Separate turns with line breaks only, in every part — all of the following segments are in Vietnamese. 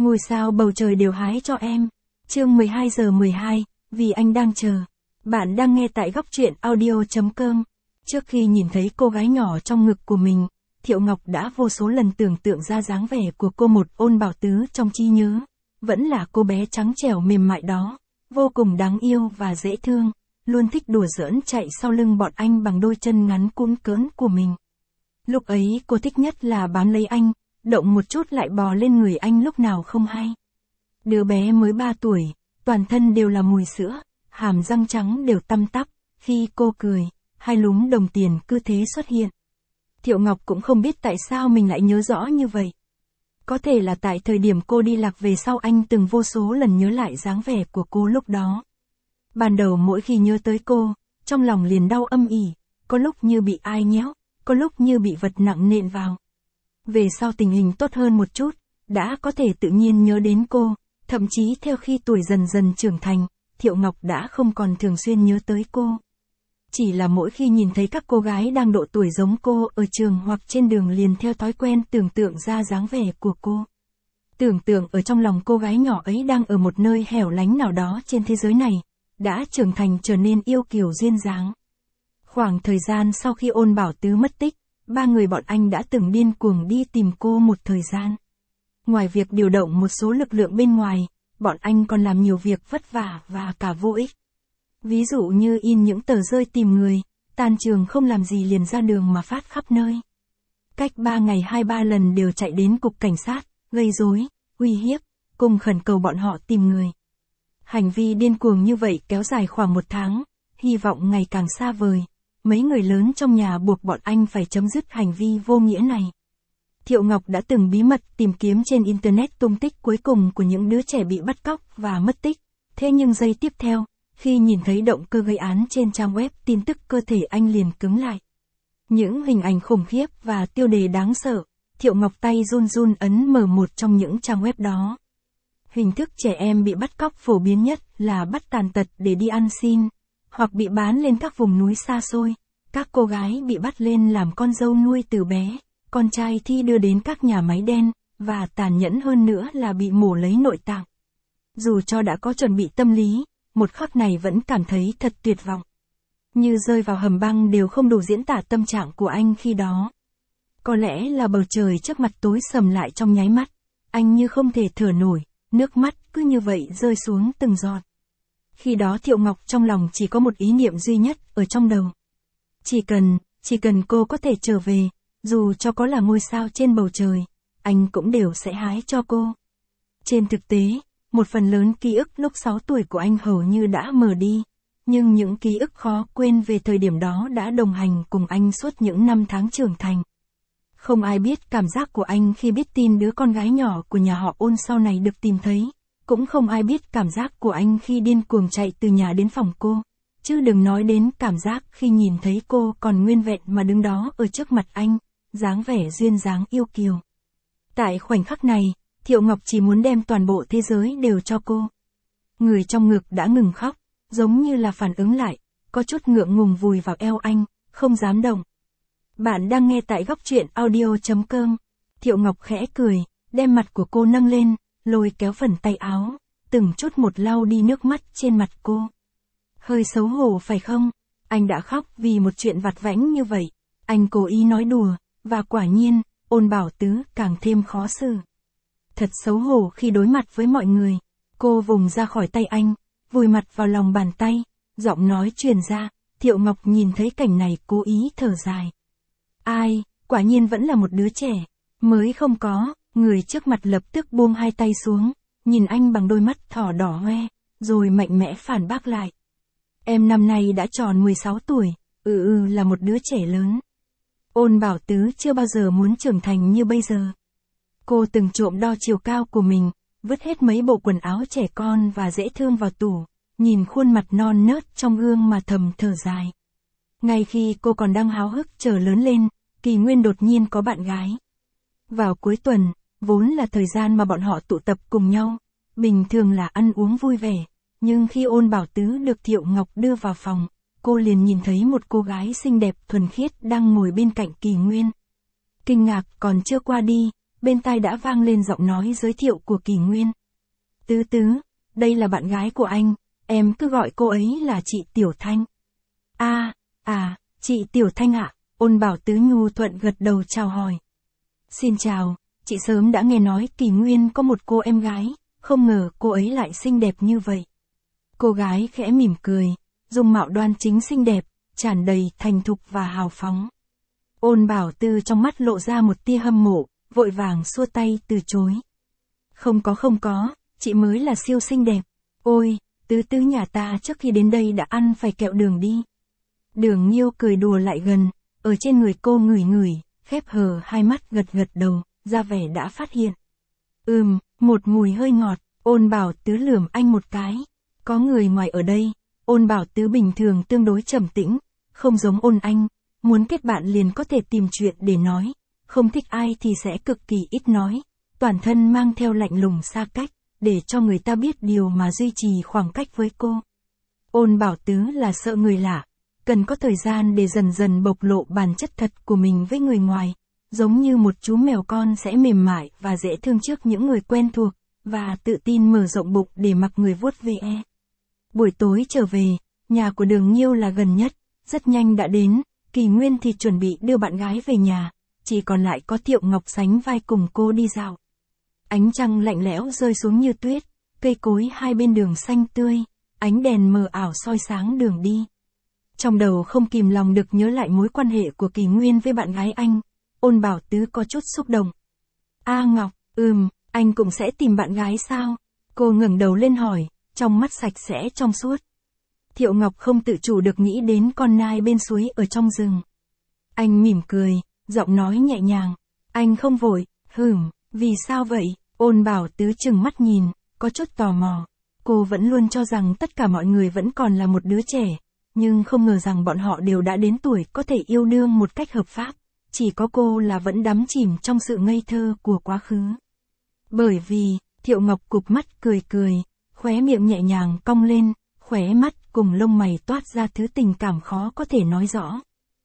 ngôi sao bầu trời đều hái cho em. Chương 12 giờ 12, vì anh đang chờ. Bạn đang nghe tại góc truyện audio.com. Trước khi nhìn thấy cô gái nhỏ trong ngực của mình, Thiệu Ngọc đã vô số lần tưởng tượng ra dáng vẻ của cô một Ôn Bảo Tứ trong trí nhớ. Vẫn là cô bé trắng trẻo mềm mại đó, vô cùng đáng yêu và dễ thương, luôn thích đùa giỡn chạy sau lưng bọn anh bằng đôi chân ngắn cũn cỡn của mình. Lúc ấy cô thích nhất là bám lấy anh, động một chút lại bò lên người anh lúc nào không hay. Đứa bé mới 3 tuổi, toàn thân đều là mùi sữa, hàm răng trắng đều tăm tắp, khi cô cười, hai lúm đồng tiền cứ thế xuất hiện. Thiệu Ngọc cũng không biết tại sao mình lại nhớ rõ như vậy. Có thể là tại thời điểm cô đi lạc về sau anh từng vô số lần nhớ lại dáng vẻ của cô lúc đó. Ban đầu mỗi khi nhớ tới cô, trong lòng liền đau âm ỉ, có lúc như bị ai nhéo, có lúc như bị vật nặng nện vào. Về sau tình hình tốt hơn một chút, đã có thể tự nhiên nhớ đến cô, thậm chí theo khi tuổi dần dần trưởng thành, Thiệu Ngọc đã không còn thường xuyên nhớ tới cô. Chỉ là mỗi khi nhìn thấy các cô gái đang độ tuổi giống cô ở trường hoặc trên đường liền theo thói quen tưởng tượng ra dáng vẻ của cô. Tưởng tượng ở trong lòng cô gái nhỏ ấy đang ở một nơi hẻo lánh nào đó trên thế giới này, đã trưởng thành trở nên yêu kiều duyên dáng. Khoảng thời gian sau khi Ôn Bảo Tứ mất tích, ba người bọn anh đã từng điên cuồng đi tìm cô một thời gian. Ngoài việc điều động một số lực lượng bên ngoài, bọn anh còn làm nhiều việc vất vả và cả vô ích. Ví dụ như in những tờ rơi tìm người, tan trường không làm gì liền ra đường mà phát khắp nơi. Cách 3 ngày 2-3 lần đều chạy đến cục cảnh sát, gây rối, uy hiếp, cùng khẩn cầu bọn họ tìm người. Hành vi điên cuồng như vậy kéo dài khoảng 1 tháng, hy vọng ngày càng xa vời. Mấy người lớn trong nhà buộc bọn anh phải chấm dứt hành vi vô nghĩa này. Thiệu Ngọc đã từng bí mật tìm kiếm trên Internet tung tích cuối cùng của những đứa trẻ bị bắt cóc và mất tích. Thế nhưng giây tiếp theo, khi nhìn thấy động cơ gây án trên trang web tin tức cơ thể anh liền cứng lại. Những hình ảnh khủng khiếp và tiêu đề đáng sợ, Thiệu Ngọc tay run run ấn mở một trong những trang web đó. Hình thức trẻ em bị bắt cóc phổ biến nhất là bắt tàn tật để đi ăn xin, hoặc bị bán lên các vùng núi xa xôi. Các cô gái bị bắt lên làm con dâu nuôi từ bé, con trai thì đưa đến các nhà máy đen, và tàn nhẫn hơn nữa là bị mổ lấy nội tạng. Dù cho đã có chuẩn bị tâm lý, một khắc này vẫn cảm thấy thật tuyệt vọng. Như rơi vào hầm băng đều không đủ diễn tả tâm trạng của anh khi đó. Có lẽ là bầu trời trước mặt tối sầm lại trong nháy mắt, anh như không thể thở nổi, nước mắt cứ như vậy rơi xuống từng giọt. Khi đó Thiệu Ngọc trong lòng chỉ có một ý niệm duy nhất ở trong đầu. Chỉ cần cô có thể trở về, dù cho có là ngôi sao trên bầu trời, anh cũng đều sẽ hái cho cô. Trên thực tế, một phần lớn ký ức lúc 6 tuổi của anh hầu như đã mờ đi, nhưng những ký ức khó quên về thời điểm đó đã đồng hành cùng anh suốt những năm tháng trưởng thành. Không ai biết cảm giác của anh khi biết tin đứa con gái nhỏ của nhà họ Ôn sau này được tìm thấy, cũng không ai biết cảm giác của anh khi điên cuồng chạy từ nhà đến phòng cô, chứ đừng nói đến cảm giác khi nhìn thấy cô còn nguyên vẹn mà đứng đó ở trước mặt anh, dáng vẻ duyên dáng yêu kiều. Tại khoảnh khắc này, Thiệu Ngọc chỉ muốn đem toàn bộ thế giới đều cho cô. Người trong ngực đã ngừng khóc, giống như là phản ứng lại, có chút ngượng ngùng vùi vào eo anh, không dám động. Bạn đang nghe tại góc truyện audio.com. Thiệu Ngọc khẽ cười, đem mặt của cô nâng lên, lôi kéo phần tay áo, từng chút một lau đi nước mắt trên mặt cô. Hơi xấu hổ phải không? Anh đã khóc vì một chuyện vặt vãnh như vậy. Anh cố ý nói đùa, và quả nhiên, Ôn Bảo Tứ càng thêm khó xử. Thật xấu hổ khi đối mặt với mọi người. Cô vùng ra khỏi tay anh, vùi mặt vào lòng bàn tay, giọng nói truyền ra. Thiệu Ngọc nhìn thấy cảnh này cố ý thở dài. Ai, quả nhiên vẫn là một đứa trẻ, mới không có. Người trước mặt lập tức buông hai tay xuống, nhìn anh bằng đôi mắt thỏ đỏ hoe, rồi mạnh mẽ phản bác lại. Em năm nay đã tròn 16 tuổi, là một đứa trẻ lớn. Ôn Bảo Tứ chưa bao giờ muốn trưởng thành như bây giờ. Cô từng trộm đo chiều cao của mình, vứt hết mấy bộ quần áo trẻ con và dễ thương vào tủ, nhìn khuôn mặt non nớt trong gương mà thầm thở dài. Ngay khi cô còn đang háo hức chờ lớn lên, Kỳ Nguyên đột nhiên có bạn gái. Vào cuối tuần, vốn là thời gian mà bọn họ tụ tập cùng nhau, bình thường là ăn uống vui vẻ, nhưng khi Ôn Bảo Tứ được Thiệu Ngọc đưa vào phòng, cô liền nhìn thấy một cô gái xinh đẹp thuần khiết đang ngồi bên cạnh Kỳ Nguyên. Kinh ngạc còn chưa qua đi, bên tai đã vang lên giọng nói giới thiệu của Kỳ Nguyên. Tứ Tứ, đây là bạn gái của anh, em cứ gọi cô ấy là chị Tiểu Thanh. Chị Tiểu Thanh ạ, Ôn Bảo Tứ nhu thuận gật đầu chào hỏi. Xin chào, chị sớm đã nghe nói Kỳ Nguyên có một cô em gái, không ngờ cô ấy lại xinh đẹp như vậy. Cô gái khẽ mỉm cười, dung mạo đoan chính xinh đẹp, tràn đầy thành thục và hào phóng. Ôn Bảo Tư trong mắt lộ ra một tia hâm mộ, vội vàng xua tay từ chối. Không có, chị mới là siêu xinh đẹp. Ôi, Tứ Tứ nhà ta trước khi đến đây đã ăn phải kẹo đường đi. Đường Nhiêu cười đùa lại gần, ở trên người cô ngửi ngửi, khép hờ hai mắt gật gật đầu, ra vẻ đã phát hiện. Một mùi hơi ngọt, Ôn Bảo Tứ lườm anh một cái. Có người ngoài ở đây, Ôn Bảo Tứ bình thường tương đối trầm tĩnh, không giống Ôn Anh, muốn kết bạn liền có thể tìm chuyện để nói, không thích ai thì sẽ cực kỳ ít nói, toàn thân mang theo lạnh lùng xa cách, để cho người ta biết điều mà duy trì khoảng cách với cô. Ôn Bảo Tứ là sợ người lạ, cần có thời gian để dần dần bộc lộ bản chất thật của mình với người ngoài, giống như một chú mèo con sẽ mềm mại và dễ thương trước những người quen thuộc, và tự tin mở rộng bụng để mặc người vuốt ve. Buổi tối trở về, nhà của Đường Nhiêu là gần nhất, rất nhanh đã đến, Kỳ Nguyên thì chuẩn bị đưa bạn gái về nhà, chỉ còn lại có Thiệu Ngọc sánh vai cùng cô đi dạo. Ánh trăng lạnh lẽo rơi xuống như tuyết, cây cối hai bên đường xanh tươi, ánh đèn mờ ảo soi sáng đường đi. Trong đầu không kìm lòng được nhớ lại mối quan hệ của Kỳ Nguyên với bạn gái anh, Ôn Bảo Tứ có chút xúc động. Ngọc, anh cũng sẽ tìm bạn gái sao? Cô ngẩng đầu lên hỏi, trong mắt sạch sẽ trong suốt. Thiệu Ngọc không tự chủ được nghĩ đến con nai bên suối ở trong rừng. Anh mỉm cười, giọng nói nhẹ nhàng. Anh không vội, vì sao vậy? Ôn Bảo Tứ trừng mắt nhìn, có chút tò mò. Cô vẫn luôn cho rằng tất cả mọi người vẫn còn là một đứa trẻ, nhưng không ngờ rằng bọn họ đều đã đến tuổi có thể yêu đương một cách hợp pháp. Chỉ có cô là vẫn đắm chìm trong sự ngây thơ của quá khứ. Bởi vì, Thiệu Ngọc cụp mắt cười cười, khóe miệng nhẹ nhàng cong lên, khóe mắt cùng lông mày toát ra thứ tình cảm khó có thể nói rõ.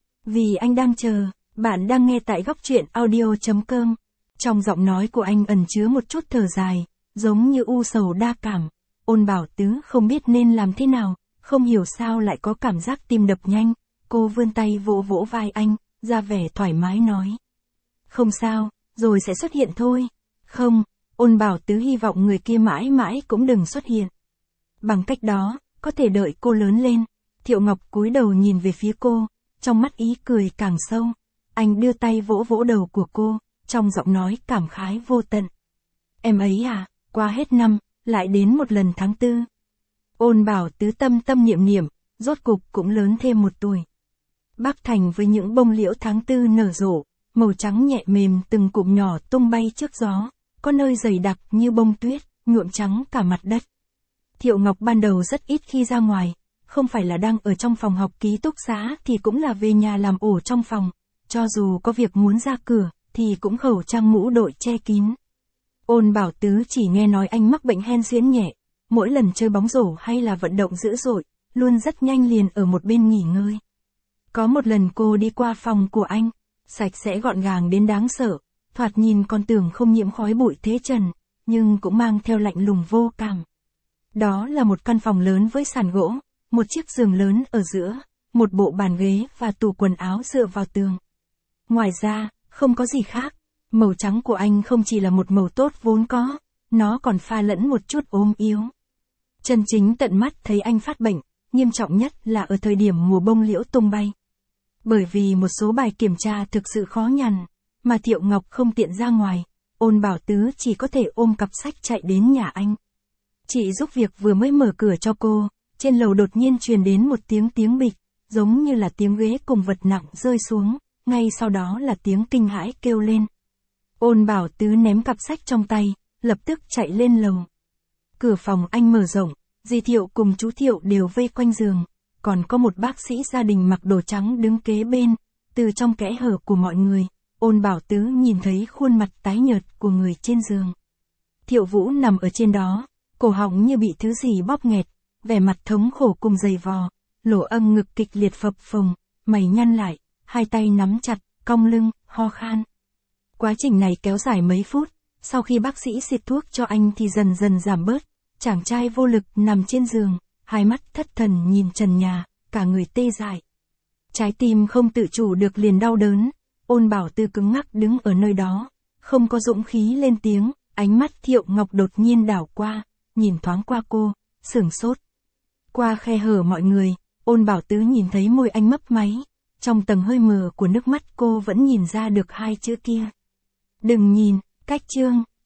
Vì anh đang chờ, bạn đang nghe tại góc truyện audio.com. Trong giọng nói của anh ẩn chứa một chút thở dài, giống như u sầu đa cảm. Ôn Bảo Tứ không biết nên làm thế nào, không hiểu sao lại có cảm giác tim đập nhanh. Cô vươn tay vỗ vỗ vai anh, ra vẻ thoải mái nói. Không sao, rồi sẽ xuất hiện thôi. Không, Ôn Bảo Tứ hy vọng người kia mãi mãi cũng đừng xuất hiện. Bằng cách đó, có thể đợi cô lớn lên. Thiệu Ngọc cúi đầu nhìn về phía cô, trong mắt ý cười càng sâu. Anh đưa tay vỗ vỗ đầu của cô, trong giọng nói cảm khái vô tận. Em ấy qua hết năm, lại đến một lần tháng 4. Ôn Bảo Tứ tâm tâm niệm niệm, rốt cục cũng lớn thêm một tuổi. Bắc Thành với những bông liễu tháng 4 nở rộ, màu trắng nhẹ mềm từng cụm nhỏ tung bay trước gió, có nơi dày đặc như bông tuyết, nhuộm trắng cả mặt đất. Thiệu Ngọc ban đầu rất ít khi ra ngoài, không phải là đang ở trong phòng học ký túc xá thì cũng là về nhà làm ổ trong phòng, cho dù có việc muốn ra cửa, thì cũng khẩu trang mũ đội che kín. Ôn Bảo Tứ chỉ nghe nói anh mắc bệnh hen suyễn nhẹ, mỗi lần chơi bóng rổ hay là vận động dữ dội, luôn rất nhanh liền ở một bên nghỉ ngơi. Có một lần cô đi qua phòng của anh, sạch sẽ gọn gàng đến đáng sợ, thoạt nhìn còn tưởng không nhiễm khói bụi thế trần, nhưng cũng mang theo lạnh lùng vô cảm. Đó là một căn phòng lớn với sàn gỗ, một chiếc giường lớn ở giữa, một bộ bàn ghế và tủ quần áo dựa vào tường. Ngoài ra, không có gì khác, màu trắng của anh không chỉ là một màu tốt vốn có, nó còn pha lẫn một chút ốm yếu. Chân chính tận mắt thấy anh phát bệnh, nghiêm trọng nhất là ở thời điểm mùa bông liễu tung bay. Bởi vì một số bài kiểm tra thực sự khó nhằn, mà Thiệu Ngọc không tiện ra ngoài, Ôn Bảo Tứ chỉ có thể ôm cặp sách chạy đến nhà anh. Chị giúp việc vừa mới mở cửa cho cô, trên lầu đột nhiên truyền đến một tiếng bịch, giống như là tiếng ghế cùng vật nặng rơi xuống, ngay sau đó là tiếng kinh hãi kêu lên. Ôn Bảo Tứ ném cặp sách trong tay, lập tức chạy lên lầu. Cửa phòng anh mở rộng, dì Thiệu cùng chú Thiệu đều vây quanh giường, còn có một bác sĩ gia đình mặc đồ trắng đứng kế bên, từ trong kẽ hở của mọi người, Ôn Bảo Tứ nhìn thấy khuôn mặt tái nhợt của người trên giường. Thiệu Vũ nằm ở trên đó, cổ họng như bị thứ gì bóp nghẹt, vẻ mặt thống khổ cùng dày vò, lỗ âm ngực kịch liệt phập phồng, mày nhăn lại, hai tay nắm chặt, cong lưng, ho khan. Quá trình này kéo dài mấy phút, sau khi bác sĩ xịt thuốc cho anh thì dần dần giảm bớt, chàng trai vô lực nằm trên giường, hai mắt thất thần nhìn trần nhà, cả người tê dại. Trái tim không tự chủ được liền đau đớn, Ôn Bảo Tư cứng ngắc đứng ở nơi đó, không có dũng khí lên tiếng, ánh mắt Thiệu Ngọc đột nhiên đảo qua, nhìn thoáng qua cô, sửng sốt. Qua khe hở mọi người, Ôn Bảo Tư nhìn thấy môi anh mấp máy, trong tầng hơi mờ của nước mắt cô vẫn nhìn ra được hai chữ kia. Đừng nhìn, cách chương.